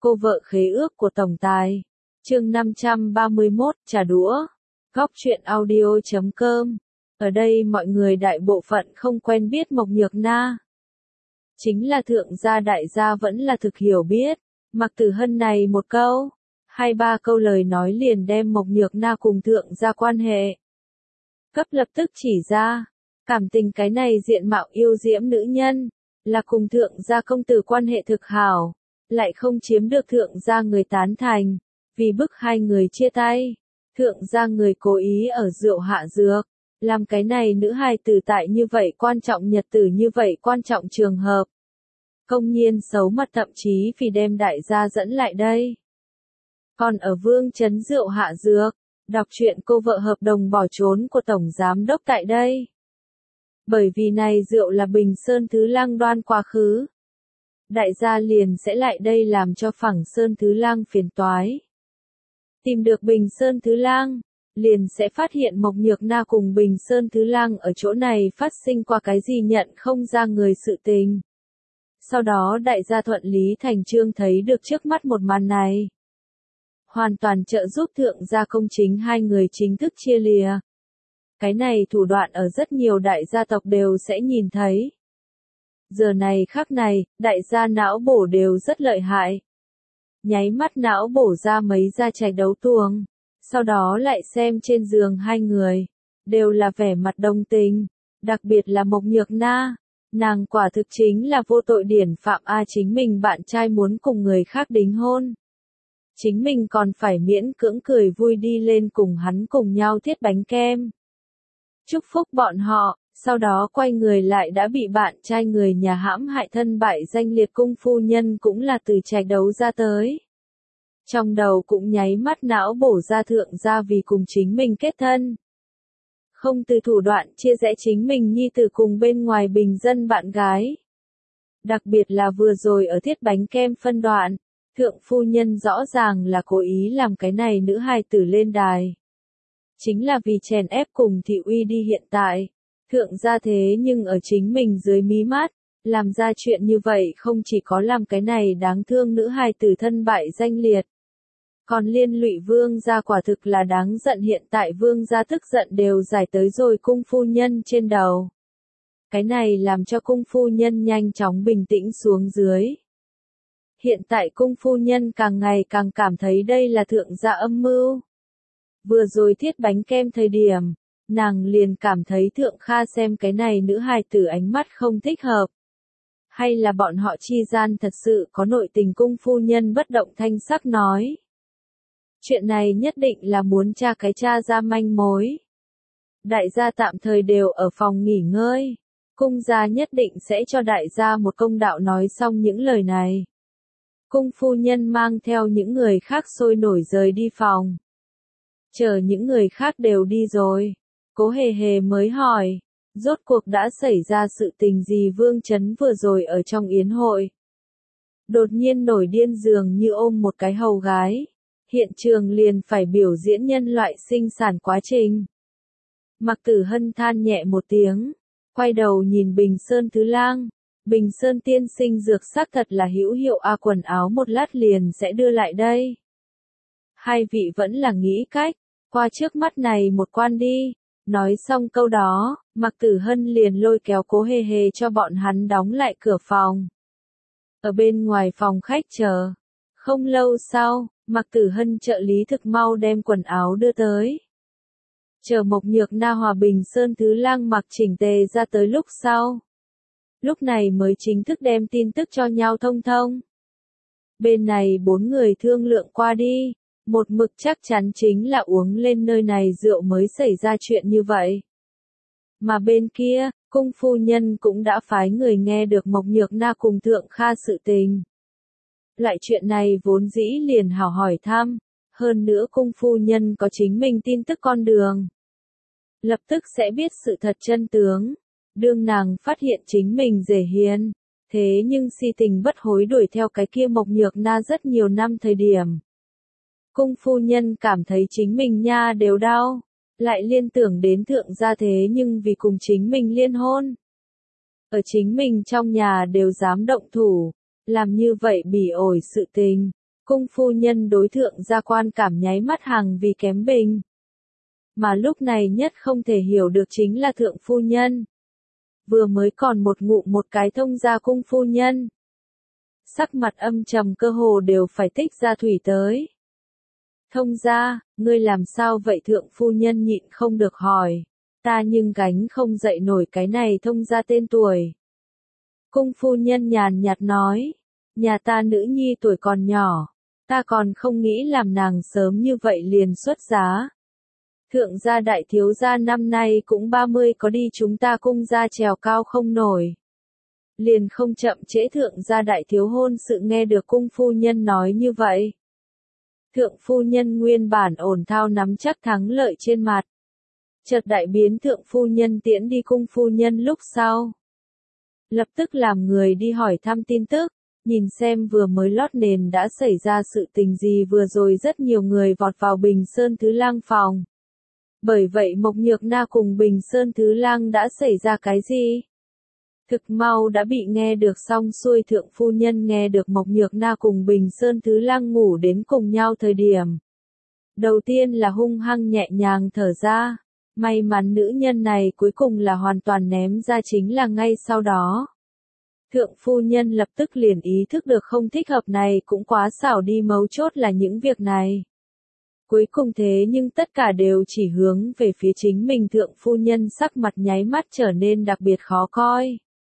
Cô vợ khế ước của tổng tài. Chương 531, trả đũa. Góc truyện audio.com. Ở đây mọi người đại bộ phận không quen biết Mộc Nhược Na. Chính là thượng gia đại gia vẫn là thực hiểu biết. Mạc Tử Hân này một câu, hai ba câu lời nói liền đem Mộc Nhược Na cùng thượng gia quan hệ cấp lập tức chỉ ra. Cảm tình cái này diện mạo yêu diễm nữ nhân, là cùng thượng gia công tử quan hệ thực hảo, lại không chiếm được thượng gia người tán thành, vì bức hai người chia tay. Thượng gia người cố ý ở rượu hạ dược, làm cái này nữ hài tử tại như vậy quan trọng nhật tử như vậy quan trọng trường hợp. Công nhiên xấu mặt thậm chí vì đem đại gia dẫn lại đây. Còn ở Vương Trấn rượu hạ dược, đọc truyện cô vợ hợp đồng bỏ trốn của Tổng Giám Đốc tại đây. Bởi vì này rượu là Bình Sơn Thứ Lang đoan quá khứ. Đại gia liền sẽ lại đây làm cho Phẳng Sơn Thứ Lang phiền toái. Tìm được Bình Sơn Thứ Lang, liền sẽ phát hiện Mộc Nhược Na cùng Bình Sơn Thứ Lang ở chỗ này phát sinh qua cái gì nhận không ra người sự tình. Sau đó đại gia thuận lý thành chương thấy được trước mắt một màn này. Hoàn toàn trợ giúp thượng gia công chính hai người chính thức chia lìa. Cái này thủ đoạn ở rất nhiều đại gia tộc đều sẽ nhìn thấy. Giờ này khắc này, đại gia não bổ đều rất lợi hại. Nháy mắt não bổ ra mấy gia trạch đấu tuồng. Sau đó lại xem trên giường hai người. Đều là vẻ mặt đồng tình. Đặc biệt là Mộc Nhược Na. Nàng quả thực chính là vô tội điển phạm a, chính mình bạn trai muốn cùng người khác đính hôn. Chính mình còn phải miễn cưỡng cười vui đi lên cùng hắn cùng nhau thiết bánh kem. Chúc phúc bọn họ, sau đó quay người lại đã bị bạn trai người nhà hãm hại thân bại danh liệt cung phu nhân cũng là từ trạch đấu ra tới. Trong đầu cũng nháy mắt não bổ ra thượng gia vì cùng chính mình kết thân. Không từ thủ đoạn chia rẽ chính mình nhi tử cùng bên ngoài bình dân bạn gái. Đặc biệt là vừa rồi ở thiết bánh kem phân đoạn, thượng phu nhân rõ ràng là cố ý làm cái này nữ hài tử lên đài. Chính là vì chèn ép cùng thị uy đi hiện tại. Thượng gia thế nhưng ở chính mình dưới mí mắt, làm ra chuyện như vậy không chỉ có làm cái này đáng thương nữ hài tử thân bại danh liệt. Còn liên lụy vương gia quả thực là đáng giận, hiện tại vương gia tức giận đều giải tới rồi cung phu nhân trên đầu. Cái này làm cho cung phu nhân nhanh chóng bình tĩnh xuống dưới. Hiện tại cung phu nhân càng ngày càng cảm thấy đây là thượng gia âm mưu. Vừa rồi thiết bánh kem thời điểm, nàng liền cảm thấy thượng kha xem cái này nữ hài tử ánh mắt không thích hợp. Hay là bọn họ chi gian thật sự có nội tình, cung phu nhân bất động thanh sắc nói. Chuyện này nhất định là muốn tra cái tra ra manh mối. Đại gia tạm thời đều ở phòng nghỉ ngơi. Cung gia nhất định sẽ cho đại gia một công đạo. Nói xong những lời này, cung phu nhân mang theo những người khác sôi nổi rời đi phòng. Chờ những người khác đều đi rồi, Cố Hề Hề mới hỏi, rốt cuộc đã xảy ra sự tình gì? Vương Trấn vừa rồi ở trong yến hội, đột nhiên nổi điên dường như ôm một cái hầu gái. Hiện trường liền phải biểu diễn nhân loại sinh sản quá trình. Mạc Tử Hân than nhẹ một tiếng, quay đầu nhìn Bình Sơn Thứ Lang. Bình Sơn tiên sinh dược xác thật là hữu hiệu a, quần áo một lát liền sẽ đưa lại đây. Hai vị vẫn là nghĩ cách, qua trước mắt này một quan đi. Nói xong câu đó, Mạc Tử Hân liền lôi kéo Cố Hề Hề cho bọn hắn đóng lại cửa phòng. Ở bên ngoài phòng khách chờ. Không lâu sau, Mạc Tử Hân trợ lý thực mau đem quần áo đưa tới. Chờ Mộc Nhược Na hòa Bình Sơn Thứ Lang mặc chỉnh tề ra tới lúc sau. Lúc này mới chính thức đem tin tức cho nhau thông thông. Bên này bốn người thương lượng qua đi, một mực chắc chắn chính là uống lên nơi này rượu mới xảy ra chuyện như vậy. Mà bên kia, cung phu nhân cũng đã phái người nghe được Mộc Nhược Na cùng thượng kha sự tình. Loại chuyện này vốn dĩ liền hào hỏi thăm, hơn nữa cung phu nhân có chính mình tin tức con đường. Lập tức sẽ biết sự thật chân tướng. Đương nàng phát hiện chính mình dễ hiền, thế nhưng si tình bất hối đuổi theo cái kia Mộc Nhược Na rất nhiều năm thời điểm. Cung phu nhân cảm thấy chính mình nha đều đau, lại liên tưởng đến thượng gia thế nhưng vì cùng chính mình liên hôn. Ở chính mình trong nhà đều dám động thủ, làm như vậy bỉ ổi sự tình, Cung phu nhân đối thượng gia quan cảm nháy mắt hàng vì kém bình. Mà lúc này nhất không thể hiểu được chính là thượng phu nhân. Vừa mới còn một ngụm một cái thông gia cung phu nhân. Sắc mặt âm trầm cơ hồ đều phải tích ra thủy tới. Thông gia, ngươi làm sao vậy thượng phu nhân nhịn không được hỏi. Ta nhưng gánh không dậy nổi cái này thông gia tên tuổi. Cung phu nhân nhàn nhạt nói. Nhà ta nữ nhi tuổi còn nhỏ. Ta còn không nghĩ làm nàng sớm như vậy liền xuất giá. Thượng gia đại thiếu gia năm nay cũng 30 có đi chúng ta cung gia trèo cao không nổi. Liền không chậm trễ thượng gia đại thiếu hôn sự nghe được cung phu nhân nói như vậy. Thượng phu nhân nguyên bản ổn thao nắm chắc thắng lợi trên mặt. Chợt đại biến thượng phu nhân tiễn đi cung phu nhân lúc sau. Lập tức làm người đi hỏi thăm tin tức, nhìn xem vừa mới lót nền đã xảy ra sự tình gì vừa rồi rất nhiều người vọt vào Bình Sơn Thứ Lang phòng. Bởi vậy Mộc Nhược Na cùng Bình Sơn Thứ Lang đã xảy ra cái gì? Thực mau đã bị nghe được xong xuôi thượng phu nhân nghe được Mộc Nhược Na cùng Bình Sơn Thứ Lang ngủ đến cùng nhau thời điểm. Đầu tiên là hung hăng nhẹ nhàng thở ra, may mắn nữ nhân này cuối cùng là hoàn toàn ném ra chính là ngay sau đó. Thượng phu nhân lập tức liền ý thức được không thích hợp này cũng quá xảo đi mấu chốt là những việc này. Cuối cùng thế nhưng tất cả đều chỉ hướng về phía chính mình thượng phu nhân sắc mặt nháy mắt trở nên đặc biệt khó coi.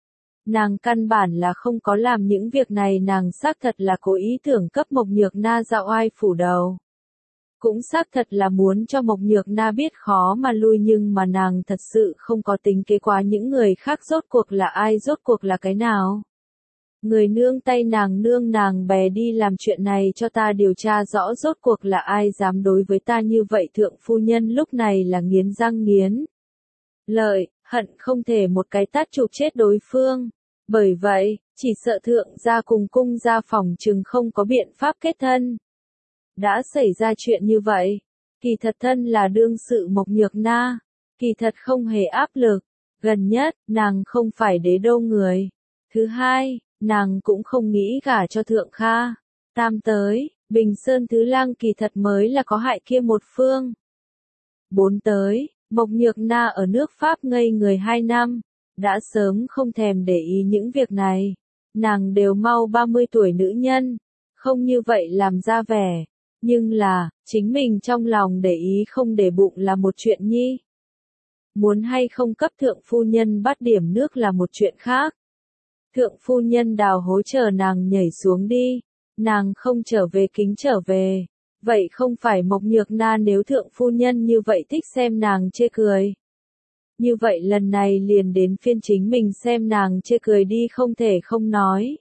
Nàng căn bản là không có làm những việc này nàng xác thật là cố ý tưởng cấp Mộc Nhược Na dạo oai phủ đầu. Cũng xác thật là muốn cho Mộc Nhược Na biết khó mà lui nhưng mà nàng thật sự không có tính kế quá những người khác rốt cuộc là ai rốt cuộc là cái nào. Người nương tay nàng nương nàng bè đi làm chuyện này cho ta điều tra rõ rốt cuộc là ai dám đối với ta như vậy thượng phu nhân lúc này là nghiến răng nghiến lợi, hận không thể một cái tát chụp chết đối phương. Bởi vậy, chỉ sợ thượng gia cùng cung gia phòng chừng không có biện pháp kết thân. Đã xảy ra chuyện như vậy, kỳ thật thân là đương sự Mộc Nhược Na, kỳ thật không hề áp lực, gần nhất, nàng không phải đế đô người. Thứ hai, nàng cũng không nghĩ gả cho thượng kha. Tam tới, Bình Sơn Thứ Lang kỳ thật mới là có hại kia một phương. 4 tới, Mộc Nhược Na ở nước Pháp ngây người 2 năm, đã sớm không thèm để ý những việc này. Nàng đều mau 30 tuổi nữ nhân, không như vậy làm ra vẻ. Nhưng là, chính mình trong lòng để ý không để bụng là một chuyện nhi. Muốn hay không cấp thượng phu nhân bắt điểm nước là một chuyện khác. Thượng phu nhân đào hố chờ nàng nhảy xuống đi, nàng không trở về kính trở về. Vậy không phải Mộc Nhược Na nếu thượng phu nhân như vậy thích xem nàng chê cười. Như vậy lần này liền đến phiên chính mình xem nàng chê cười đi không thể không nói.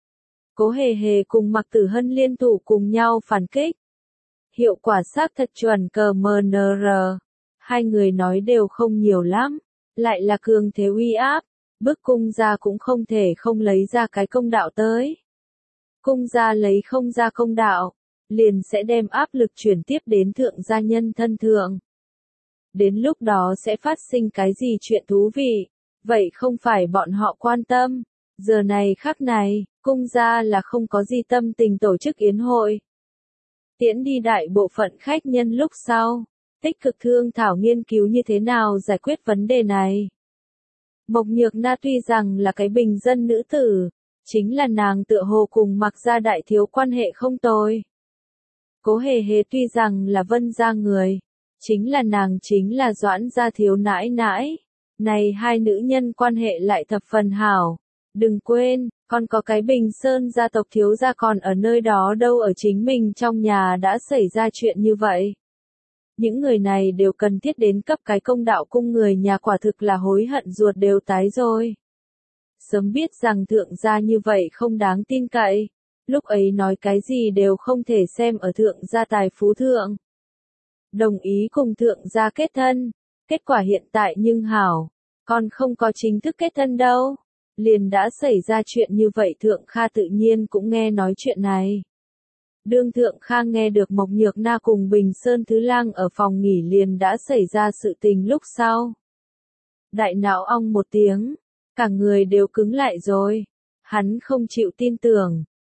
Cố Hề Hề cùng Mạc Tử Hân liên thủ cùng nhau phản kích. Hiệu quả xác thật chuẩn CMNR. Hai người nói đều không nhiều lắm, lại là cường thế uy áp, bức cung gia cũng không thể không lấy ra cái công đạo tới. Cung gia lấy không ra công đạo, liền sẽ đem áp lực chuyển tiếp đến thượng gia nhân thân thượng. Đến lúc đó sẽ phát sinh cái gì chuyện thú vị, vậy không phải bọn họ quan tâm. Giờ này khắc này, cung gia là không có gì tâm tình tổ chức yến hội. Tiễn đi đại bộ phận khách nhân lúc sau, tích cực thương thảo nghiên cứu như thế nào giải quyết vấn đề này. Mộc Nhược Na tuy rằng là cái bình dân nữ tử, chính là nàng tựa hồ cùng Mạc gia đại thiếu quan hệ không tồi. Cố Hề Hề tuy rằng là Vân gia người, chính là nàng chính là Doãn gia thiếu nãi nãi. Này hai nữ nhân quan hệ lại thập phần hảo. Đừng quên, còn có cái Bình Sơn gia tộc thiếu gia còn ở nơi đó đâu ở chính mình trong nhà đã xảy ra chuyện như vậy. Những người này đều cần thiết đến cấp cái công đạo cung người nhà quả thực là hối hận ruột đều tái rồi. Sớm biết rằng thượng gia như vậy không đáng tin cậy, lúc ấy nói cái gì đều không thể xem ở thượng gia tài phú thượng. Đồng ý cùng thượng gia kết thân, kết quả hiện tại nhưng hảo, còn không có chính thức kết thân đâu. Liền đã xảy ra chuyện như vậy thượng kha tự nhiên cũng nghe nói chuyện này. Đương thượng kha nghe được Mộc Nhược Na cùng Bình Sơn Thứ Lang ở phòng nghỉ liền đã xảy ra sự tình lúc sau. Đại não ong một tiếng, cả người đều cứng lại rồi. Hắn không chịu tin tưởng,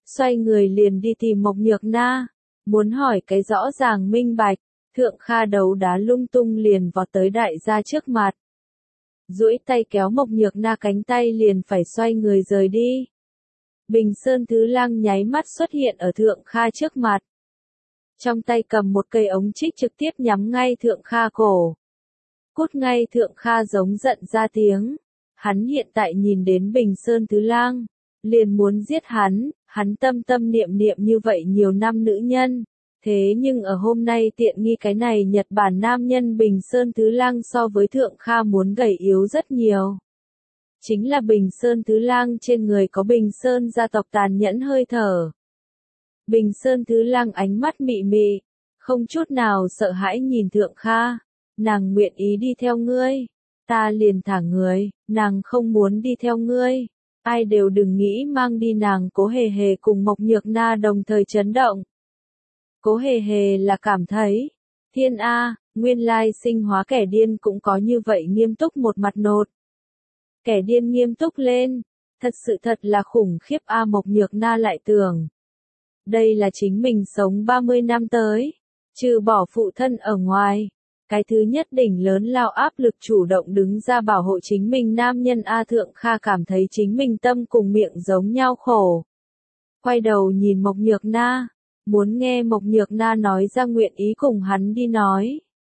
xoay người liền đi tìm Mộc Nhược Na, muốn hỏi cái rõ ràng minh bạch. Thượng Kha đấu đá lung tung liền vọt tới đại gia trước mặt. Duỗi tay kéo Mộc Nhược Na cánh tay liền phải xoay người rời đi. Bình Sơn Thứ Lang nháy mắt xuất hiện ở Thượng Kha trước mặt. Trong tay cầm một cây ống trích trực tiếp nhắm ngay Thượng Kha cổ. Cút ngay! Thượng Kha giống giận ra tiếng. Hắn hiện tại nhìn đến Bình Sơn Thứ Lang, liền muốn giết hắn tâm tâm niệm niệm như vậy nhiều năm nữ nhân. Thế nhưng ở hôm nay tiện nghi cái này Nhật Bản nam nhân Bình Sơn Thứ Lang so với Thượng Kha muốn gầy yếu rất nhiều. Chính là Bình Sơn Thứ Lang trên người có Bình Sơn gia tộc tàn nhẫn hơi thở. Bình Sơn Thứ Lang ánh mắt mị mị, không chút nào sợ hãi nhìn Thượng Kha. Nàng nguyện ý đi theo ngươi, ta liền thả người, nàng không muốn đi theo ngươi. Ai đều đừng nghĩ mang đi nàng. Cố Hề Hề cùng Mộc Nhược Na đồng thời chấn động. Cố Hề Hề là cảm thấy, thiên A, nguyên lai sinh hóa kẻ điên cũng có như vậy nghiêm túc một mặt nột. Kẻ điên nghiêm túc lên, thật là khủng khiếp A. Mộc Nhược Na lại tưởng. Đây là chính mình sống 30 năm tới, trừ bỏ phụ thân ở ngoài. Cái thứ nhất đỉnh lớn lao áp lực chủ động đứng ra bảo hộ chính mình nam nhân A. Thượng Kha cảm thấy chính mình tâm cùng miệng giống nhau khổ. Quay đầu nhìn Mộc Nhược Na, muốn nghe Mộc Nhược Na nói ra nguyện ý cùng hắn đi nói.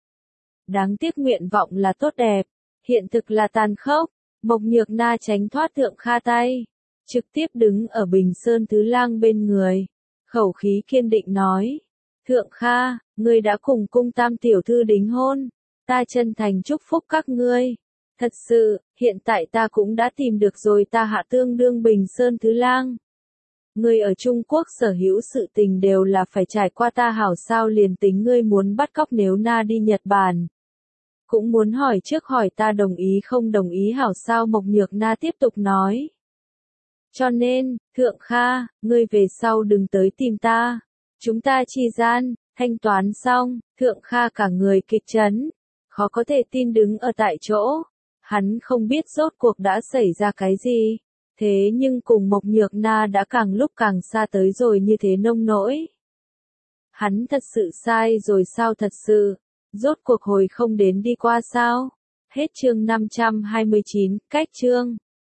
Đáng tiếc nguyện vọng là tốt đẹp, hiện thực là tàn khốc. Mộc Nhược Na tránh thoát Thượng Kha tay, trực tiếp đứng ở Bình Sơn Thứ Lang bên người, khẩu khí kiên định nói. Thượng Kha, ngươi đã cùng cung tam tiểu thư đính hôn, ta chân thành chúc phúc các ngươi. Thật sự, hiện tại ta cũng đã tìm được rồi ta hạ tương đương Bình Sơn Thứ Lang. Ngươi ở Trung Quốc sở hữu sự tình đều là phải trải qua ta hảo sao liền tính ngươi muốn bắt cóc nếu Na đi Nhật Bản. Cũng muốn hỏi trước hỏi ta đồng ý không đồng ý hảo sao. Mộc Nhược Na tiếp tục nói. Cho nên, Thượng Kha, ngươi về sau đừng tới tìm ta. Chúng ta chi gian, thanh toán xong. Thượng Kha cả người kịch chấn, khó có thể tin đứng ở tại chỗ. Hắn không biết rốt cuộc đã xảy ra cái gì. Thế nhưng cùng Mộc Nhược Na đã càng lúc càng xa tới rồi như thế nông nỗi. Hắn thật sự sai rồi sao? Thật sự, rốt cuộc hồi không đến đi qua sao? Hết chương 529, cách chương.